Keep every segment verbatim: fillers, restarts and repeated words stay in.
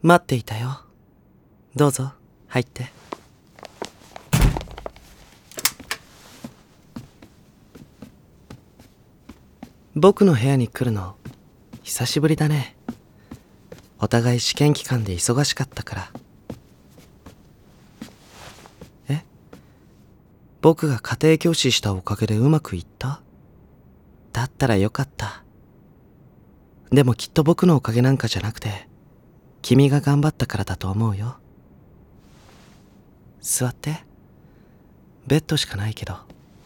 待っていたよ。どうぞ入って。僕の部屋に来るの久しぶりだね。お互い試験期間で忙しかったから。え？僕が家庭教師したおかげでうまくいった？だったらよかった。でもきっと僕のおかげなんかじゃなくて、君が頑張ったからだと思うよ。座って。ベッドしかないけど。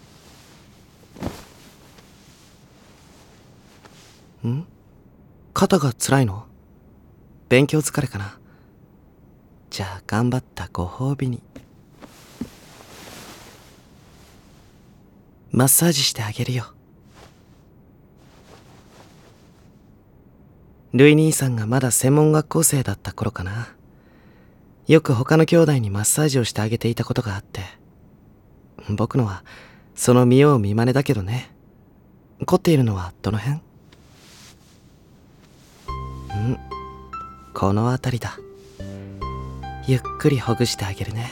ん？肩が辛いの？勉強疲れかな？じゃあ頑張ったご褒美にマッサージしてあげるよ。ルイ兄さんがまだ専門学校生だった頃かな。よく他の兄弟にマッサージをしてあげていたことがあって、僕のはその見よう見まねだけどね。凝っているのはどの辺？ん？この辺りだ。ゆっくりほぐしてあげるね。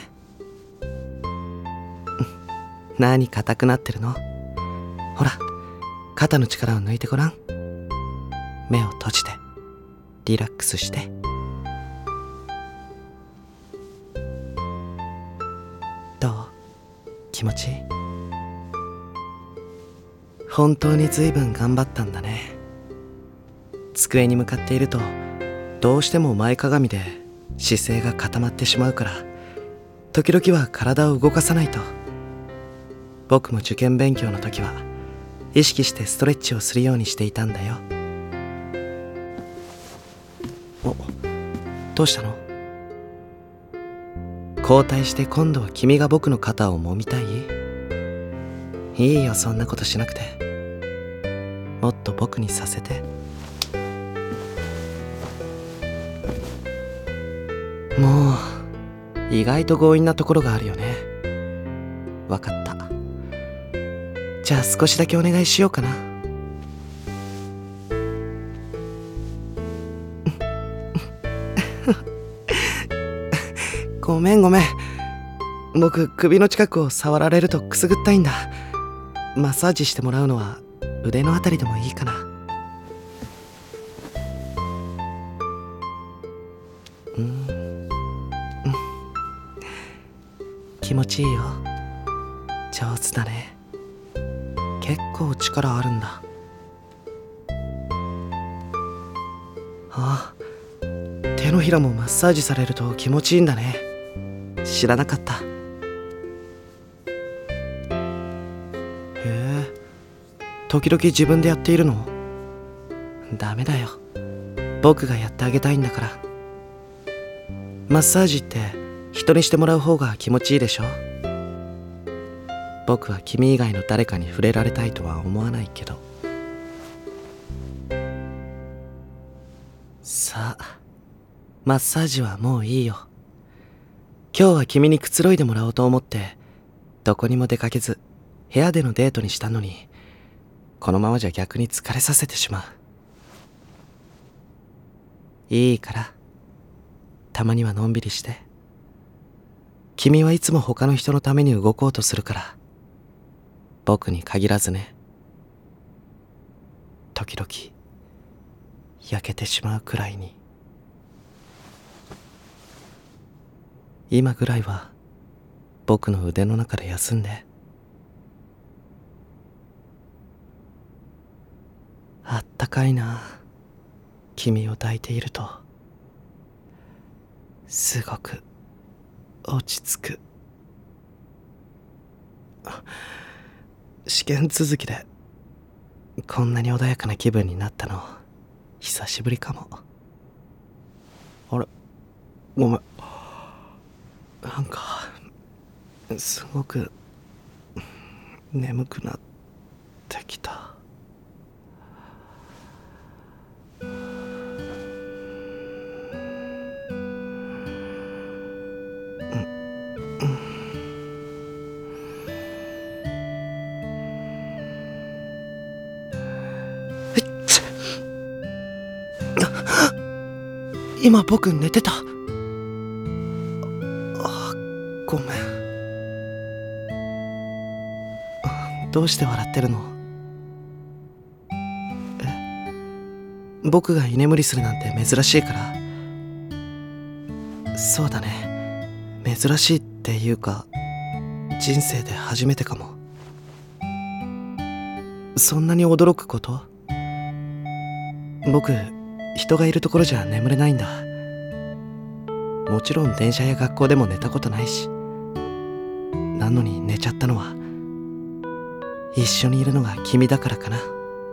何硬くなってるの？ほら、肩の力を抜いてごらん。目を閉じてリラックスして。どう？気持ちいい？本当に随分頑張ったんだね。机に向かっているとどうしても前かがみで姿勢が固まってしまうから、時々は体を動かさないと。僕も受験勉強の時は意識してストレッチをするようにしていたんだよ。お、どうしたの？交代して今度は君が僕の肩を揉みたい？いいよ、そんなことしなくて。もっと僕にさせて。もう意外と強引なところがあるよね。わかった。じゃあ少しだけお願いしようかな。ごめんごめん。僕、首の近くを触られるとくすぐったいんだ。マッサージしてもらうのは腕のあたりでもいいかな。うん、気持ちいいよ。上手だね。結構力あるんだ。ああ、手のひらもマッサージされると気持ちいいんだね。知らなかった。へえ、時々自分でやっているの？ダメだよ。僕がやってあげたいんだから。マッサージって人にしてもらう方が気持ちいいでしょ？僕は君以外の誰かに触れられたいとは思わないけど。さあ、マッサージはもういいよ。今日は君にくつろいでもらおうと思ってどこにも出かけず部屋でのデートにしたのに、このままじゃ逆に疲れさせてしまう。いいから、たまにはのんびりして。君はいつも他の人のために動こうとするから、僕に限らずね。時々焼けてしまうくらいに。今ぐらいは僕の腕の中で休んで。あったかいな、君を抱いていると。すごく落ち着く。試験続きでこんなに穏やかな気分になったの久しぶりかも。あれ、ごめん。なんかすごく眠くなってきた。 今僕寝てた。あ、ごめん。どうして笑ってるの？え、僕が居眠りするなんて珍しいから？そうだね、珍しいっていうか人生で初めてかも。そんなに驚くこと？僕、人がいるところじゃ眠れないんだ。もちろん電車や学校でも寝たことないし。なのに寝ちゃったのは一緒にいるのが君だからかな。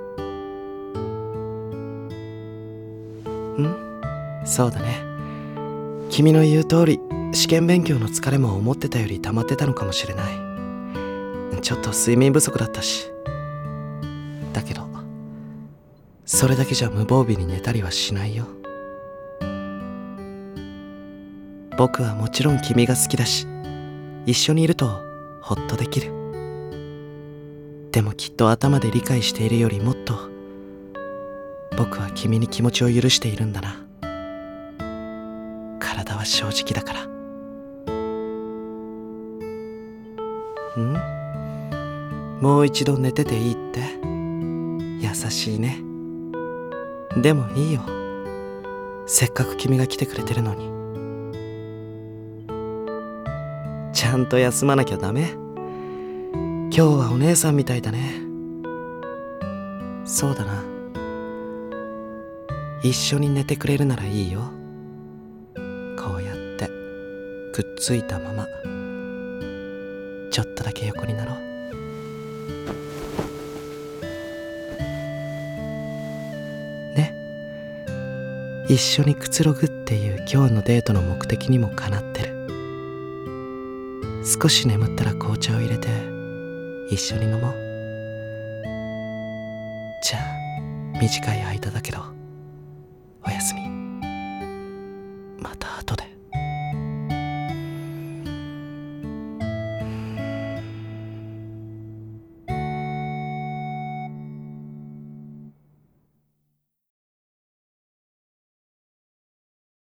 ん？そうだね。君の言う通り、試験勉強の疲れも思ってたより溜まってたのかもしれない。ちょっと睡眠不足だったし。だけどそれだけじゃ無防備に寝たりはしないよ。僕はもちろん君が好きだし、一緒にいるとほっとできる。でもきっと頭で理解しているよりもっと僕は君に気持ちを許しているんだな。体は正直だから。ん？もう一度寝てていいって？優しいね。でもいいよ。せっかく君が来てくれてるのに。ちゃんと休まなきゃダメ。今日はお姉さんみたいだね。そうだな。一緒に寝てくれるならいいよ。こうやってくっついたままちょっとだけ横になろう。ね、一緒にくつろぐっていう今日のデートの目的にもかなってる。少し眠ったら紅茶を入れて一緒に飲もう。じゃあ短い間だけどおやすみ。また後で。